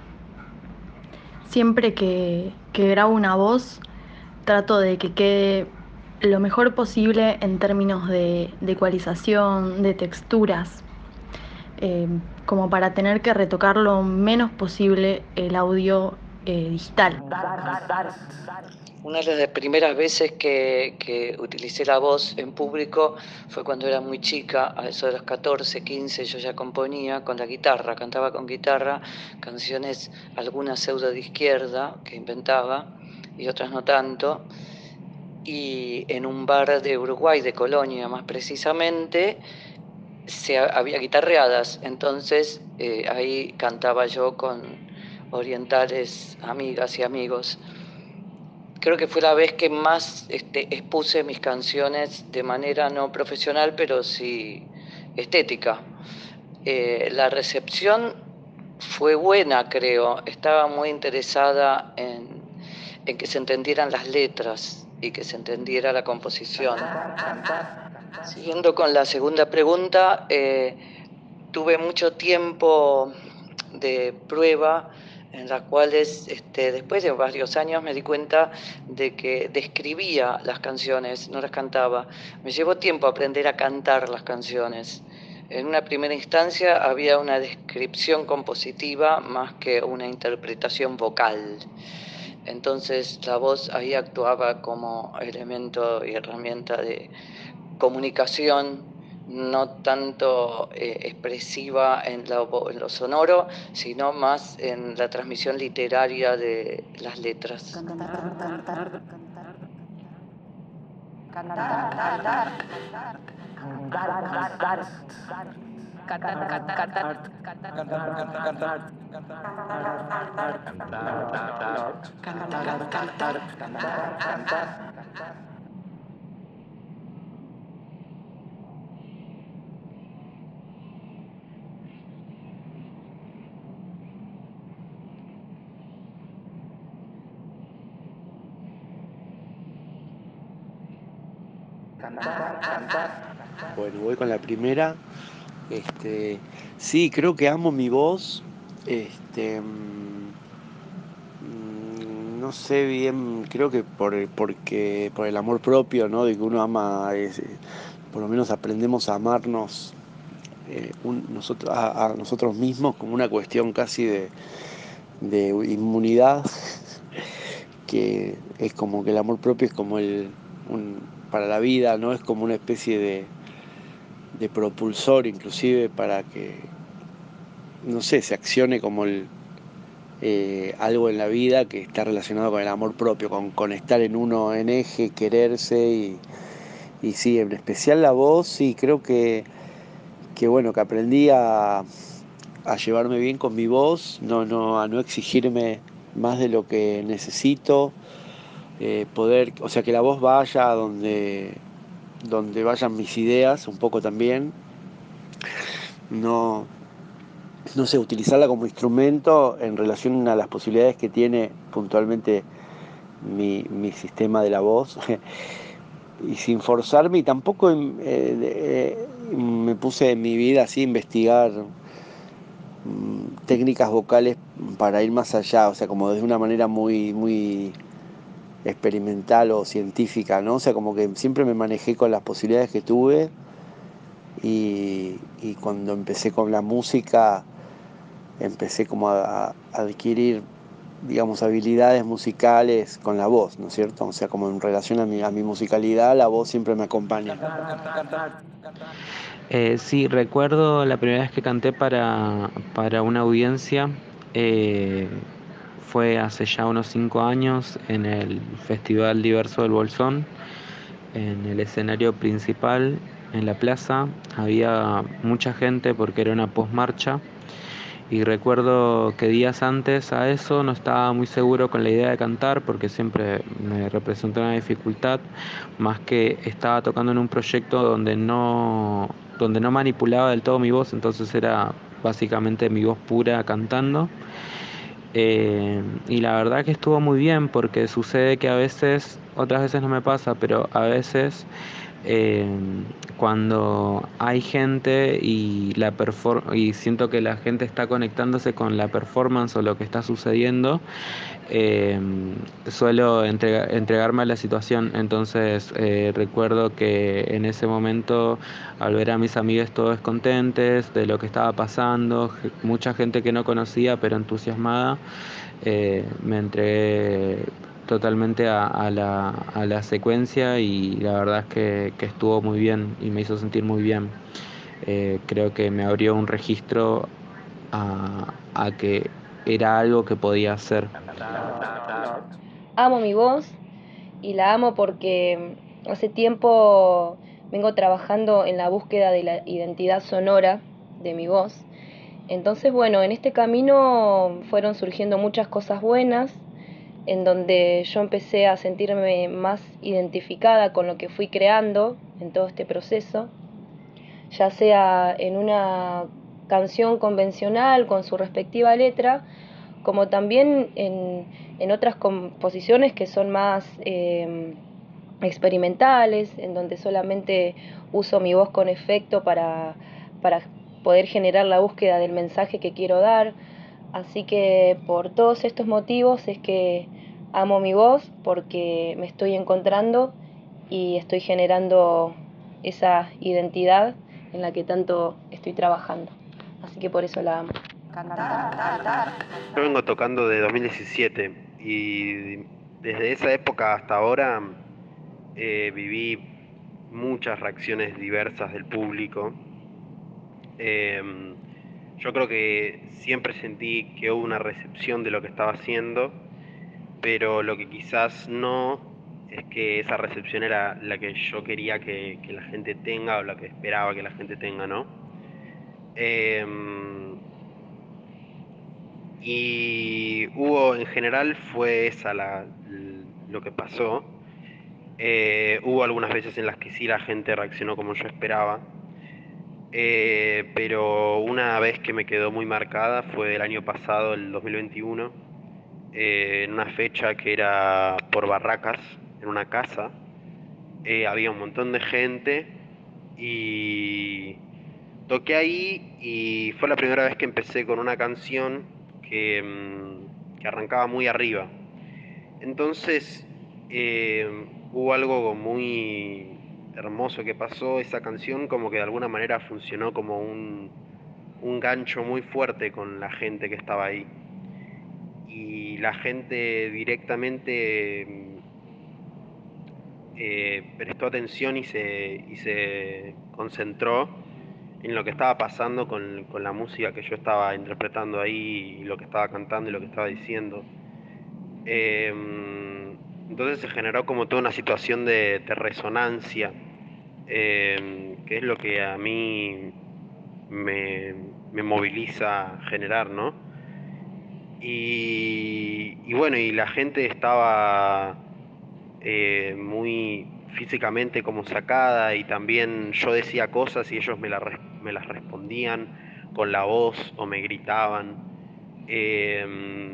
Siempre que, que grabo una voz, trato de que quede lo mejor posible en términos de, de ecualización, de texturas, eh, como para tener que retocar lo menos posible el audio eh, digital. Una de las primeras veces que, que utilicé la voz en público fue cuando era muy chica, a eso de los catorce, quince, yo ya componía con la guitarra, cantaba con guitarra canciones, algunas pseudo de izquierda que inventaba y otras no tanto. Y en un bar de Uruguay, de Colonia más precisamente, se, había guitarreadas, entonces eh, ahí cantaba yo con orientales, amigas y amigos. Creo que fue la vez que más este, expuse mis canciones de manera no profesional, pero sí estética. Eh, la recepción fue buena, creo. Estaba muy interesada en, en que se entendieran las letras y que se entendiera la composición. Siguiendo con la segunda pregunta, eh, tuve mucho tiempo de prueba en las cuales este, después de varios años me di cuenta de que describía las canciones, no las cantaba. Me llevó tiempo aprender a cantar las canciones, En una primera instancia había una descripción compositiva más que una interpretación vocal. Entonces la voz ahí actuaba como elemento y herramienta de comunicación, no tanto eh, expresiva en lo, en lo sonoro, sino más en la transmisión literaria de las letras. Cantar, cantar, Bueno, voy con la primera. Este, sí, creo que amo mi voz. Este, mm, no sé bien, creo que por el, porque, por el amor propio, ¿no? De que uno ama, es, por lo menos aprendemos a amarnos eh, un, nosotros, a, a nosotros mismos como una cuestión casi de, de inmunidad, que es como que el amor propio es como el, un, para la vida, ¿no? Es como una especie de de propulsor inclusive para que, no sé, se accione como el, eh, algo en la vida que está relacionado con el amor propio, con, con estar en uno en eje, quererse y, y sí, en especial la voz, sí, creo que, que bueno, que aprendí a, a llevarme bien con mi voz, no, no, a no exigirme más de lo que necesito, eh, poder, o sea, que la voz vaya a donde, donde vayan mis ideas, un poco también, no, no sé, utilizarla como instrumento en relación a las posibilidades que tiene puntualmente mi, mi sistema de la voz y sin forzarme, y tampoco eh, eh, me puse en mi vida así a investigar mm, técnicas vocales para ir más allá, o sea, como de una manera muy, muy experimental o científica, ¿no? O sea, como que siempre me manejé con las posibilidades que tuve y, y cuando empecé con la música empecé como a, a adquirir, digamos, habilidades musicales con la voz, ¿no es cierto? O sea, como en relación a mi, a mi musicalidad, la voz siempre me acompaña. Eh, sí, recuerdo la primera vez que canté para, para una audiencia, eh, fue hace ya unos cinco años en el Festival Diverso del Bolsón, en el escenario principal, en la plaza. Había mucha gente porque era una posmarcha. Y recuerdo que días antes a eso no estaba muy seguro con la idea de cantar porque siempre me representó una dificultad, más que estaba tocando en un proyecto donde no, donde no manipulaba del todo mi voz, entonces era básicamente mi voz pura cantando. Eh, y la verdad que estuvo muy bien porque sucede que a veces, otras veces no me pasa, pero a veces eh, cuando hay gente y, la perfor- y siento que la gente está conectándose con la performance o lo que está sucediendo, eh, suelo entrega- entregarme a la situación. Entonces eh, recuerdo que en ese momento, al ver a mis amigos todos contentes de lo que estaba pasando, ge- mucha gente que no conocía pero entusiasmada, eh, me entregué totalmente a, a la, a la secuencia y la verdad es que, que estuvo muy bien y me hizo sentir muy bien. Eh, creo que me abrió un registro a, a que era algo que podía hacer. Amo mi voz y la amo porque hace tiempo vengo trabajando en la búsqueda de la identidad sonora de mi voz. Entonces, bueno, en este camino fueron surgiendo muchas cosas buenas, en donde yo empecé a sentirme más identificada con lo que fui creando en todo este proceso, ya sea en una canción convencional con su respectiva letra, como también en, en otras composiciones que son más eh, experimentales, en donde solamente uso mi voz con efecto para, para poder generar la búsqueda del mensaje que quiero dar. Así que por todos estos motivos es que amo mi voz, porque me estoy encontrando y estoy generando esa identidad en la que tanto estoy trabajando. Así que por eso la amo. Yo vengo tocando de dos mil diecisiete y desde esa época hasta ahora eh, viví muchas reacciones diversas del público. Eh, yo creo que siempre sentí que hubo una recepción de lo que estaba haciendo, pero lo que quizás no es que esa recepción era la que yo quería que, que la gente tenga o la que esperaba que la gente tenga, ¿no? Eh, y hubo, en general, fue esa la, lo que pasó. Eh, hubo algunas veces en las que sí la gente reaccionó como yo esperaba. Eh, pero una vez que me quedó muy marcada fue el año pasado, el dos mil veintiuno, eh, en una fecha que era por Barracas, en una casa. Eh, había un montón de gente y toqué ahí y fue la primera vez que empecé con una canción que, mmm, que arrancaba muy arriba. Entonces eh, hubo algo muy hermoso que pasó. Esa canción como que de alguna manera funcionó como un, un gancho muy fuerte con la gente que estaba ahí. Y la gente directamente eh, prestó atención y se, y se concentró en lo que estaba pasando con, con la música que yo estaba interpretando ahí, y lo que estaba cantando y lo que estaba diciendo. Eh, entonces se generó como toda una situación de, de resonancia, eh, que es lo que a mí me, me moviliza generar, ¿no? Y, y bueno, y la gente estaba eh, muy físicamente como sacada, y también yo decía cosas y ellos me, la, me las respondían con la voz o me gritaban. Eh,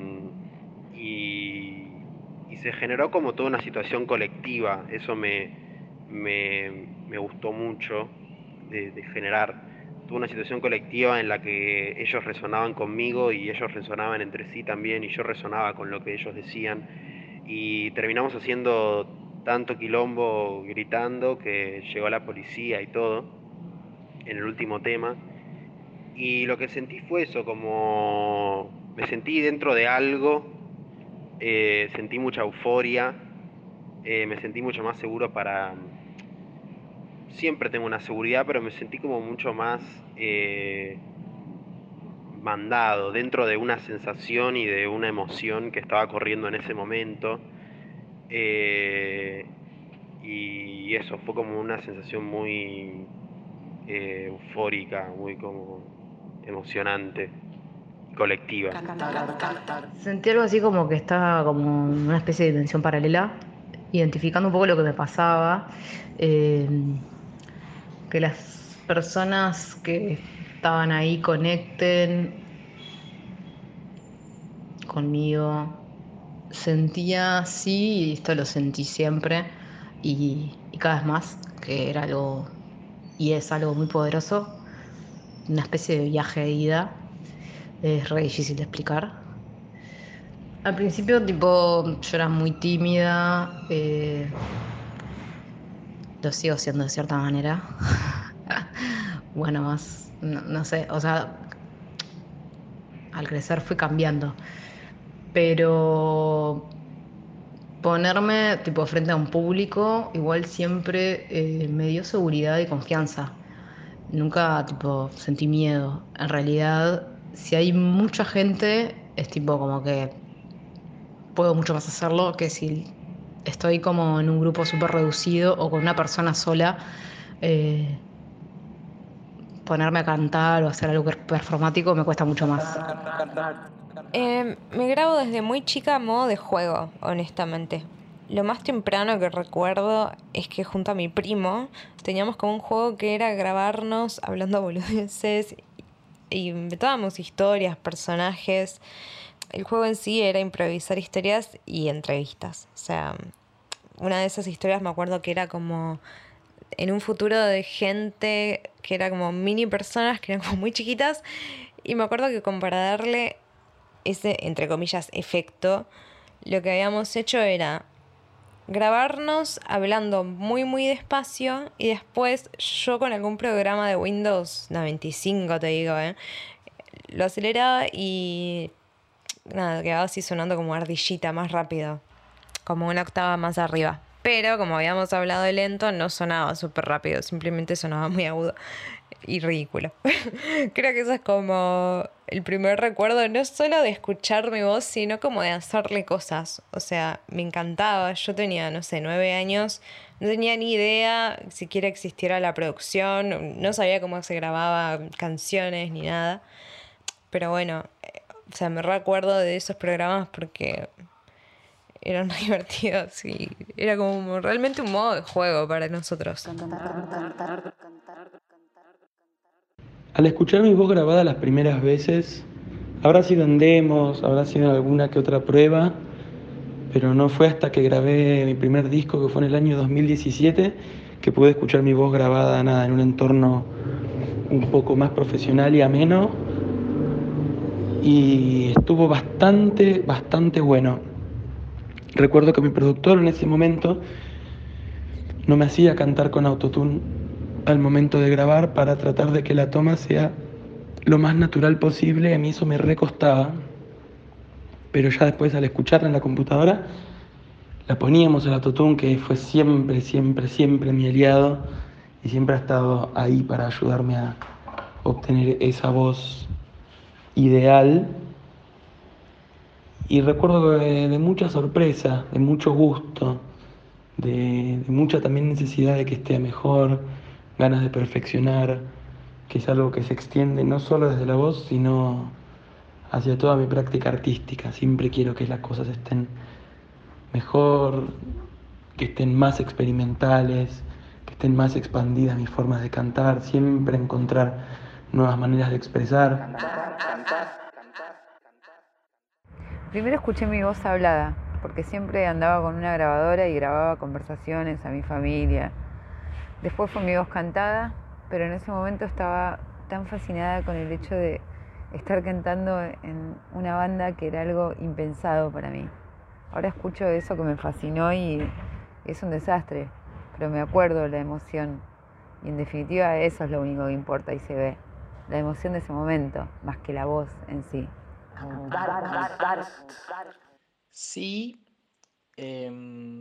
y, y se generó como toda una situación colectiva. Eso me, me, me gustó mucho de, de generar toda una situación colectiva en la que ellos resonaban conmigo y ellos resonaban entre sí también, y yo resonaba con lo que ellos decían, y terminamos haciendo tanto quilombo gritando que llegó la policía y todo en el último tema. Y lo que sentí fue eso, como me sentí dentro de algo, eh, sentí mucha euforia, eh, me sentí mucho más seguro para... Siempre tengo una seguridad, pero me sentí como mucho más eh, mandado, dentro de una sensación y de una emoción que estaba corriendo en ese momento. Eh, y eso fue como una sensación muy eh, eufórica, muy como emocionante, colectiva. Sentí algo así como que estaba como en una especie de dimensión paralela, identificando un poco lo que me pasaba, eh, que las personas que estaban ahí conecten conmigo. Sentía, sí, y esto lo sentí siempre, y, y cada vez más, que era algo, y es algo muy poderoso, una especie de viaje de ida. Es re difícil de explicar. Al principio, tipo, yo era muy tímida, eh, lo sigo siendo de cierta manera. Bueno, más, no, no sé, o sea, al crecer fui cambiando. Pero ponerme tipo frente a un público igual siempre eh, me dio seguridad y confianza. Nunca tipo sentí miedo. En realidad, si hay mucha gente, es tipo como que puedo mucho más hacerlo que si estoy como en un grupo súper reducido o con una persona sola. eh, Ponerme a cantar o hacer algo performático me cuesta mucho más. Eh, me grabo desde muy chica a modo de juego, honestamente. Lo más temprano que recuerdo es que junto a mi primo teníamos como un juego que era grabarnos hablando boludeces y inventábamos historias, personajes. El juego en sí era improvisar historias y entrevistas. O sea, una de esas historias me acuerdo que era como en un futuro de gente que era como mini personas, que eran como muy chiquitas, y me acuerdo que como para darle ese, entre comillas, efecto, lo que habíamos hecho era grabarnos hablando muy muy despacio y después yo con algún programa de Windows noventa y cinco, te digo, ¿eh? Lo aceleraba y nada, quedaba así sonando como ardillita, más rápido, como una octava más arriba. Pero como habíamos hablado de lento, no sonaba súper rápido, simplemente sonaba muy agudo y ridículo. Creo que eso es como el primer recuerdo, no solo de escuchar mi voz, sino como de hacerle cosas. O sea, me encantaba. Yo tenía, no sé, nueve años, no tenía ni idea siquiera existiera la producción, no sabía cómo se grababa canciones ni nada. Pero bueno, eh, o sea, me recuerdo de esos programas porque eran muy divertidos y era como realmente un modo de juego para nosotros. Al escuchar mi voz grabada las primeras veces, habrá sido en demos, habrá sido en alguna que otra prueba, pero no fue hasta que grabé mi primer disco, que fue en el año dos mil diecisiete, que pude escuchar mi voz grabada nada, en un entorno un poco más profesional y ameno, y estuvo bastante, bastante bueno. Recuerdo que mi productor en ese momento no me hacía cantar con autotune al momento de grabar para tratar de que la toma sea lo más natural posible. A mí eso me recostaba, pero ya después al escucharla en la computadora la poníamos el autotune, que fue siempre, siempre, siempre mi aliado y siempre ha estado ahí para ayudarme a obtener esa voz ideal. Y recuerdo de, de mucha sorpresa, de mucho gusto, de, de mucha también necesidad de que esté mejor, ganas de perfeccionar, que es algo que se extiende no solo desde la voz, sino hacia toda mi práctica artística. Siempre quiero que las cosas estén mejor, que estén más experimentales, que estén más expandidas mis formas de cantar, siempre encontrar nuevas maneras de expresar. Primero escuché mi voz hablada, porque siempre andaba con una grabadora y grababa conversaciones a mi familia. Después fue mi voz cantada, pero en ese momento estaba tan fascinada con el hecho de estar cantando en una banda que era algo impensado para mí. Ahora escucho eso que me fascinó y es un desastre, pero me acuerdo de la emoción. Y en definitiva eso es lo único que importa y se ve. La emoción de ese momento, más que la voz en sí. Sí, eh,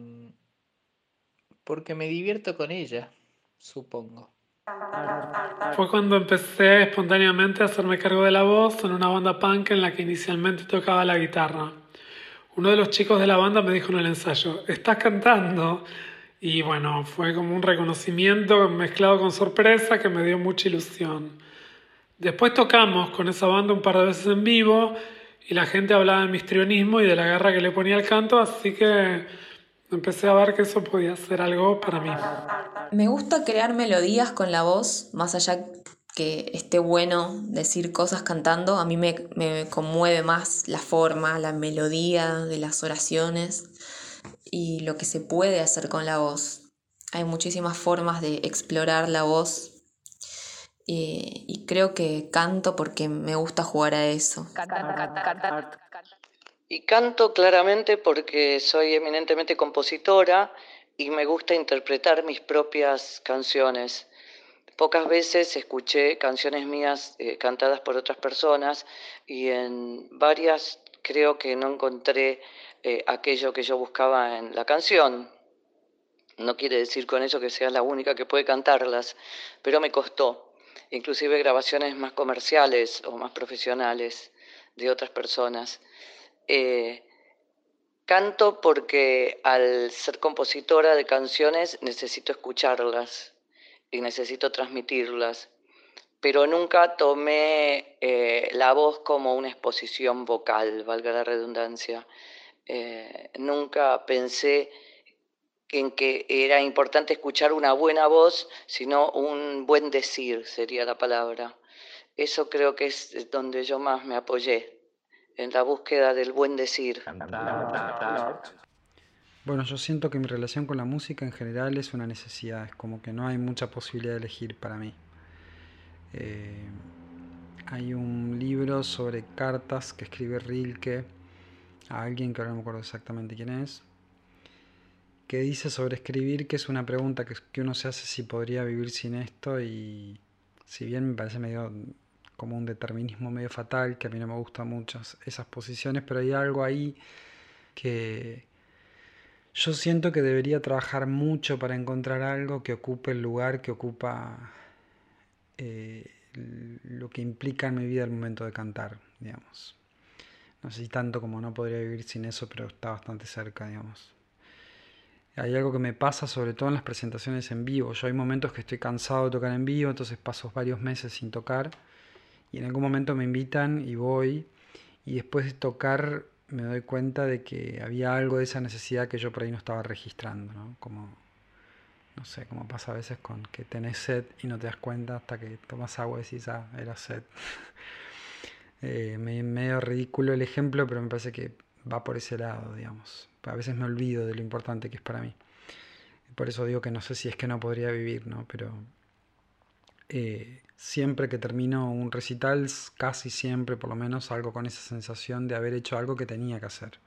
porque me divierto con ella, supongo. Fue cuando empecé espontáneamente a hacerme cargo de la voz en una banda punk en la que inicialmente tocaba la guitarra. Uno de los chicos de la banda me dijo en el ensayo, ¿estás cantando? Y bueno, fue como un reconocimiento mezclado con sorpresa que me dio mucha ilusión. Después tocamos con esa banda un par de veces en vivo y la gente hablaba de mi histrionismo y de la garra que le ponía al canto, así que empecé a ver que eso podía ser algo para mí. Me gusta crear melodías con la voz, más allá que esté bueno decir cosas cantando. A mí me, me conmueve más la forma, la melodía de las oraciones y lo que se puede hacer con la voz. Hay muchísimas formas de explorar la voz y, y creo que canto porque me gusta jugar a eso. Y canto claramente porque soy eminentemente compositora y me gusta interpretar mis propias canciones. Pocas veces escuché canciones mías eh, cantadas por otras personas y en varias creo que no encontré eh, aquello que yo buscaba en la canción. No quiere decir con eso que sea la única que puede cantarlas, pero me costó. Inclusive grabaciones más comerciales o más profesionales de otras personas. Eh, canto porque al ser compositora de canciones necesito escucharlas y necesito transmitirlas, pero nunca tomé eh, la voz como una exposición vocal, valga la redundancia. Eh, nunca pensé en que era importante escuchar una buena voz, sino un buen decir, sería la palabra. Eso creo que es donde yo más me apoyé, en la búsqueda del buen decir. Bueno, yo siento que mi relación con la música en general es una necesidad, es como que no hay mucha posibilidad de elegir para mí. Eh, hay un libro sobre cartas que escribe Rilke a alguien que ahora no me acuerdo exactamente quién es, que dice sobre escribir, que es una pregunta que, que uno se hace si podría vivir sin esto, y si bien me parece medio como un determinismo medio fatal, que a mí no me gustan mucho esas posiciones, pero hay algo ahí que yo siento que debería trabajar mucho para encontrar algo que ocupe el lugar que ocupa eh, lo que implica en mi vida el momento de cantar, digamos. No sé si tanto como no podría vivir sin eso, pero está bastante cerca, digamos. Hay algo que me pasa sobre todo en las presentaciones en vivo. Yo hay momentos que estoy cansado de tocar en vivo, entonces paso varios meses sin tocar, y en algún momento me invitan y voy, y después de tocar me doy cuenta de que había algo de esa necesidad que yo por ahí no estaba registrando, ¿no? Como, no sé, como pasa a veces con que tenés sed y no te das cuenta hasta que tomas agua y decís, ah, era sed. eh, me, medio ridículo el ejemplo, pero me parece que va por ese lado, digamos. A veces me olvido de lo importante que es para mí. Por eso digo que no sé si es que no podría vivir, ¿no? Pero eh, siempre que termino un recital, casi siempre por lo menos, salgo con esa sensación de haber hecho algo que tenía que hacer.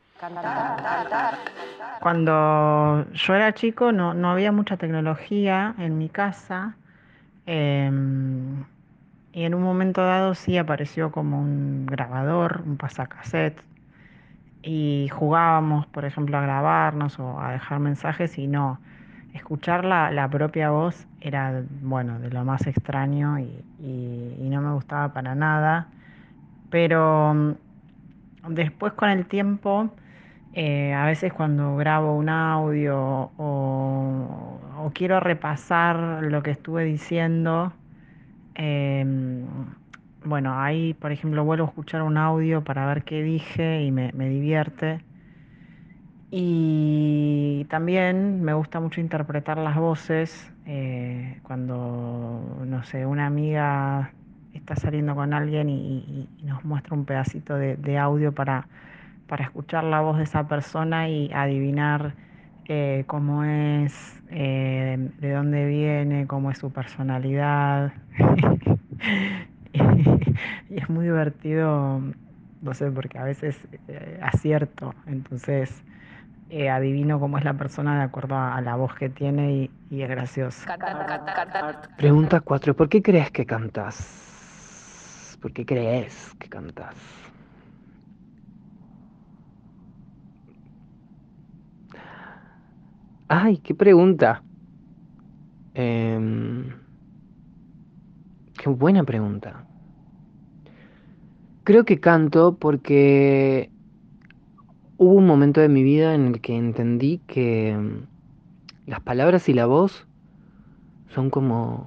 Cuando yo era chico no, no había mucha tecnología en mi casa, eh, y en un momento dado sí apareció como un grabador, un pasacassette, y jugábamos, por ejemplo, a grabarnos o a dejar mensajes, y no, escuchar la, la propia voz era, bueno, de lo más extraño, y, y- y no me gustaba para nada, pero mm, después con el tiempo, eh, a veces cuando grabo un audio o, o quiero repasar lo que estuve diciendo, em, bueno, ahí, por ejemplo, vuelvo a escuchar un audio para ver qué dije y me, me divierte. Y también me gusta mucho interpretar las voces, eh, cuando, no sé, una amiga está saliendo con alguien y, y- y nos muestra un pedacito de, de audio para, para escuchar la voz de esa persona y adivinar eh, cómo es, eh, de dónde viene, cómo es su personalidad. Y es muy divertido, no sé, porque a veces eh, acierto, entonces eh, adivino cómo es la persona de acuerdo a, a la voz que tiene, y, y es gracioso. Pregunta cuatro. ¿Por qué crees que cantas? ¿Por qué crees que cantas? Ay, qué pregunta. Em, qué buena pregunta. Creo que canto porque hubo un momento de mi vida en el que entendí que em, las palabras y la voz son como...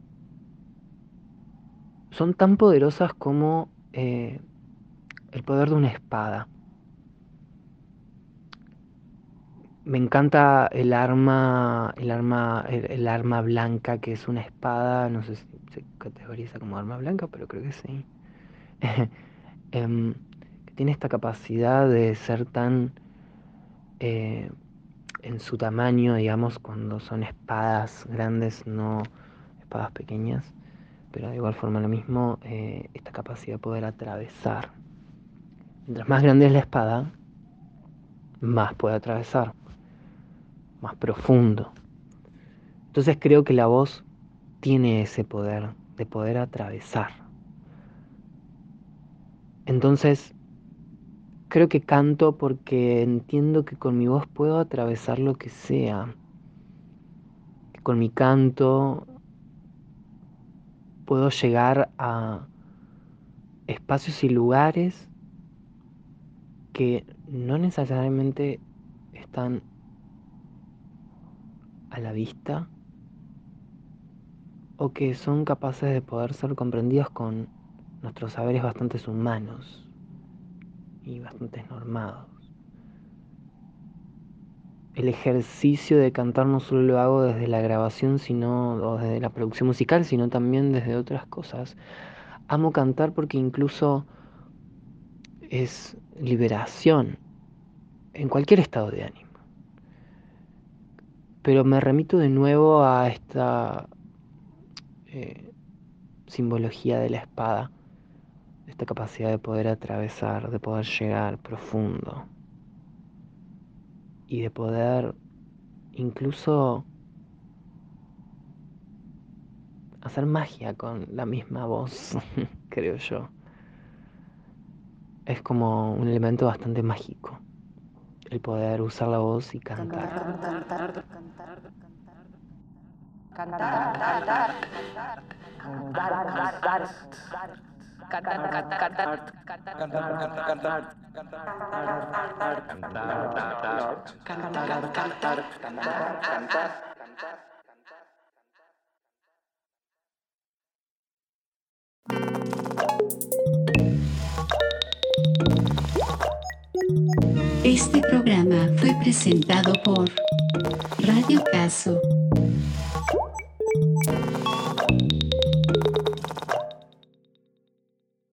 son tan poderosas como eh, el poder de una espada. Me encanta el arma, el arma, el, el arma blanca, que es una espada, no sé si se categoriza como arma blanca, pero creo que sí. Em, que tiene esta capacidad de ser tan eh, en su tamaño, digamos, cuando son espadas grandes, no espadas pequeñas, pero de igual forma lo mismo, eh, esta capacidad de poder atravesar. Mientras más grande es la espada, más puede atravesar, más profundo. Entonces creo que la voz tiene ese poder de poder atravesar. Entonces creo que canto porque entiendo que con mi voz puedo atravesar lo que sea. Que con mi canto puedo llegar a espacios y lugares que no necesariamente están a la vista o que son capaces de poder ser comprendidos con nuestros saberes bastante humanos y bastante normados. El ejercicio de cantar no solo lo hago desde la grabación, sino, o desde la producción musical, sino también desde otras cosas. Amo cantar porque incluso es liberación en cualquier estado de ánimo. Pero me remito de nuevo a esta eh, simbología de la espada, esta capacidad de poder atravesar, de poder llegar profundo y de poder incluso hacer magia con la misma voz, creo yo. Es como un elemento bastante mágico, el poder usar la voz y cantar. Cantar, cantar, cantar, Este programa fue presentado por Radio Caso.